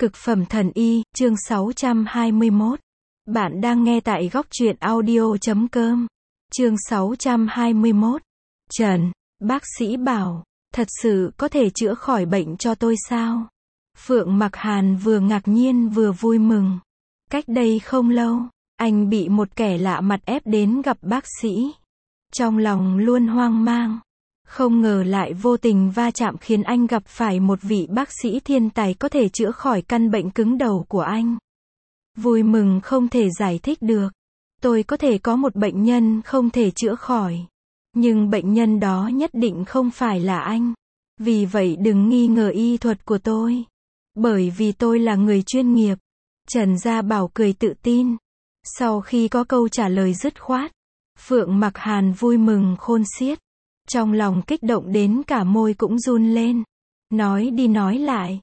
Cực phẩm thần y, chương 621. Bạn đang nghe tại góc truyện audio.com. Chương 621. Trần, bác sĩ bảo, thật sự có thể chữa khỏi bệnh cho tôi sao? Phượng Mặc Hàn vừa ngạc nhiên vừa vui mừng. Cách đây không lâu, anh bị một kẻ lạ mặt ép đến gặp bác sĩ. Trong lòng luôn hoang mang. Không ngờ lại vô tình va chạm khiến anh gặp phải một vị bác sĩ thiên tài có thể chữa khỏi căn bệnh cứng đầu của anh. Vui mừng không thể giải thích được. Tôi có thể có một bệnh nhân không thể chữa khỏi. Nhưng bệnh nhân đó nhất định không phải là anh. Vì vậy đừng nghi ngờ y thuật của tôi. Bởi vì tôi là người chuyên nghiệp. Trần Gia Bảo cười tự tin. Sau khi có câu trả lời dứt khoát, Phượng Mặc Hàn vui mừng khôn xiết. Trong lòng kích động đến cả môi cũng run lên. Nói đi nói lại.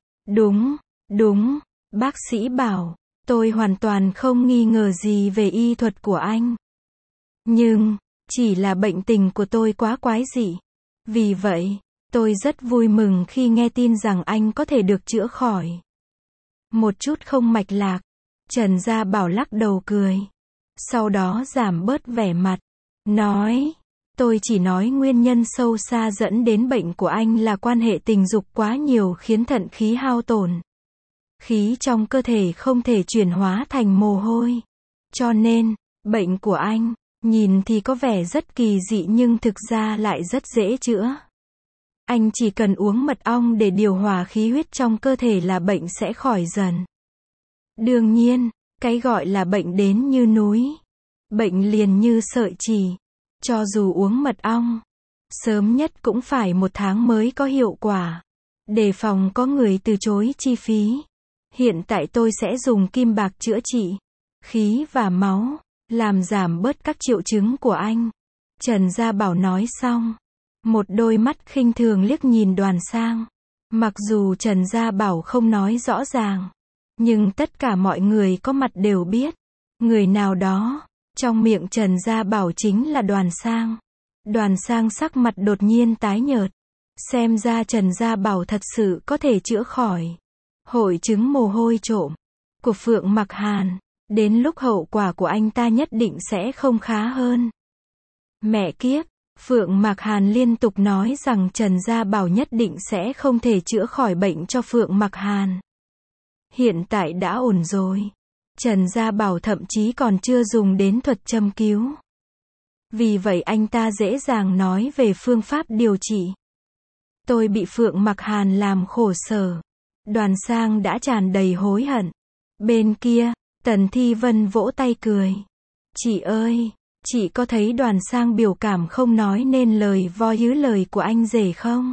Đúng, bác sĩ bảo, tôi hoàn toàn không nghi ngờ gì về y thuật của anh. Nhưng, chỉ là bệnh tình của tôi quá quái dị. Vì vậy, tôi rất vui mừng khi nghe tin rằng anh có thể được chữa khỏi. Một chút không mạch lạc, Trần Gia Bảo lắc đầu cười. Sau đó giảm bớt vẻ mặt, nói, tôi chỉ nói nguyên nhân sâu xa dẫn đến bệnh của anh là quan hệ tình dục quá nhiều khiến thận khí hao tổn. Khí trong cơ thể không thể chuyển hóa thành mồ hôi. Cho nên, bệnh của anh, nhìn thì có vẻ rất kỳ dị nhưng thực ra lại rất dễ chữa. Anh chỉ cần uống mật ong để điều hòa khí huyết trong cơ thể là bệnh sẽ khỏi dần. Đương nhiên, cái gọi là bệnh đến như núi, bệnh liền như sợi chỉ. Cho dù uống mật ong, sớm nhất cũng phải 1 tháng mới có hiệu quả. Đề phòng có người từ chối chi phí. Hiện tại tôi sẽ dùng kim bạc chữa trị khí và máu, làm giảm bớt các triệu chứng của anh. Trần Gia Bảo nói xong, một đôi mắt khinh thường liếc nhìn Đoàn Sang. Mặc dù Trần Gia Bảo không nói rõ ràng, nhưng tất cả mọi người có mặt đều biết, người nào đó trong miệng Trần Gia Bảo chính là Đoàn Sang. Đoàn Sang sắc mặt đột nhiên tái nhợt. Xem ra Trần Gia Bảo thật sự có thể chữa khỏi hội chứng mồ hôi trộm của Phượng Mặc Hàn. Đến lúc hậu quả của anh ta nhất định sẽ không khá hơn. Mẹ kiếp, Phượng Mặc Hàn liên tục nói rằng Trần Gia Bảo nhất định sẽ không thể chữa khỏi bệnh cho Phượng Mặc Hàn. Hiện tại đã ổn rồi. Trần Gia Bảo thậm chí còn chưa dùng đến thuật châm cứu. Vì vậy anh ta dễ dàng nói về phương pháp điều trị. Tôi bị Phượng Mặc Hàn làm khổ sở. Đoàn Sang đã tràn đầy hối hận. Bên kia, Tần Thi Vân vỗ tay cười. Chị ơi, chị có thấy Đoàn Sang biểu cảm không nói nên lời vo dưới lời của anh rể không?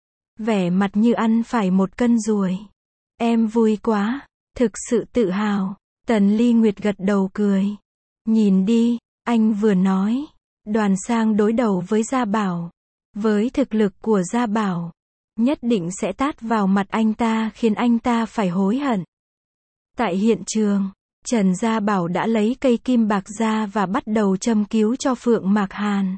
Vẻ mặt như ăn phải 1 cân ruồi. Em vui quá, thực sự tự hào. Tần Ly Nguyệt gật đầu cười. Nhìn đi, anh vừa nói, Đoàn Sang đối đầu với Gia Bảo. Với thực lực của Gia Bảo, nhất định sẽ tát vào mặt anh ta khiến anh ta phải hối hận. Tại hiện trường, Trần Gia Bảo đã lấy cây kim bạc ra và bắt đầu châm cứu cho Phượng Mặc Hàn.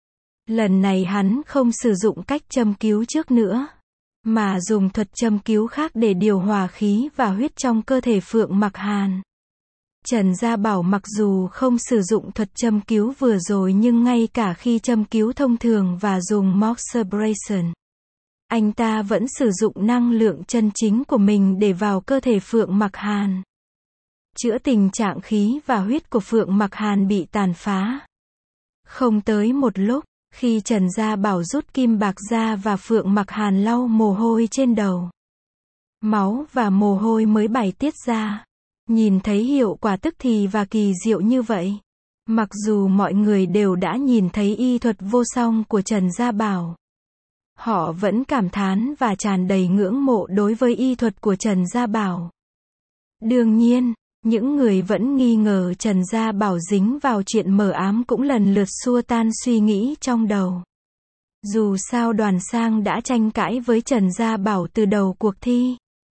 Lần này hắn không sử dụng cách châm cứu trước nữa, mà dùng thuật châm cứu khác để điều hòa khí và huyết trong cơ thể Phượng Mặc Hàn. Trần Gia Bảo mặc dù không sử dụng thuật châm cứu vừa rồi nhưng ngay cả khi châm cứu thông thường và dùng Moxibration, anh ta vẫn sử dụng năng lượng chân chính của mình để vào cơ thể Phượng Mặc Hàn, chữa tình trạng khí và huyết của Phượng Mặc Hàn bị tàn phá. Không tới một lúc, khi Trần Gia Bảo rút kim bạc ra và Phượng Mặc Hàn lau mồ hôi trên đầu, máu và mồ hôi mới bài tiết ra. Nhìn thấy hiệu quả tức thì và kỳ diệu như vậy. Mặc dù mọi người đều đã nhìn thấy y thuật vô song của Trần Gia Bảo, họ vẫn cảm thán và tràn đầy ngưỡng mộ đối với y thuật của Trần Gia Bảo. Đương nhiên, những người vẫn nghi ngờ Trần Gia Bảo dính vào chuyện mờ ám cũng lần lượt xua tan suy nghĩ trong đầu. Dù sao Đoàn Sang đã tranh cãi với Trần Gia Bảo từ đầu cuộc thi.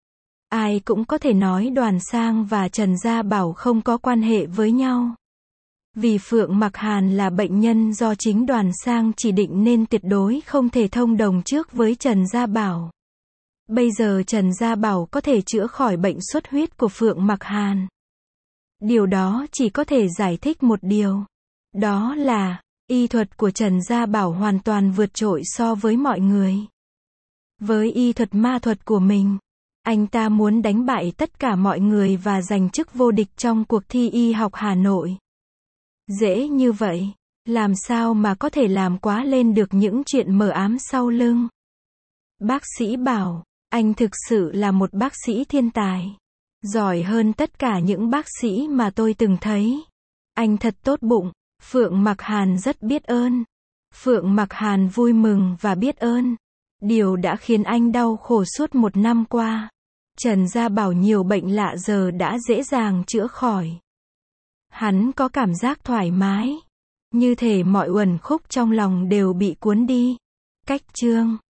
Ai cũng có thể nói Đoàn Sang và Trần Gia Bảo không có quan hệ với nhau. Vì Phượng Mặc Hàn là bệnh nhân do chính Đoàn Sang chỉ định nên tuyệt đối không thể thông đồng trước với Trần Gia Bảo. Bây giờ Trần Gia Bảo có thể chữa khỏi bệnh xuất huyết của Phượng Mặc Hàn. Điều đó chỉ có thể giải thích một điều. Đó là, y thuật của Trần Gia Bảo hoàn toàn vượt trội so với mọi người. Với y thuật ma thuật của mình, anh ta muốn đánh bại tất cả mọi người và giành chức vô địch trong cuộc thi y học Hà Nội. Dễ như vậy, làm sao mà có thể làm quá lên được những chuyện mờ ám sau lưng. Bác sĩ bảo, anh thực sự là một bác sĩ thiên tài. Giỏi hơn tất cả những bác sĩ mà tôi từng thấy. Anh thật tốt bụng. Phượng Mặc Hàn rất biết ơn. Phượng Mặc Hàn vui mừng và biết ơn. Điều đã khiến anh đau khổ suốt 1 năm qua. Trần Gia Bảo nhiều bệnh lạ giờ đã dễ dàng chữa khỏi. Hắn có cảm giác thoải mái. Như thể mọi uẩn khúc trong lòng đều bị cuốn đi. Cách chương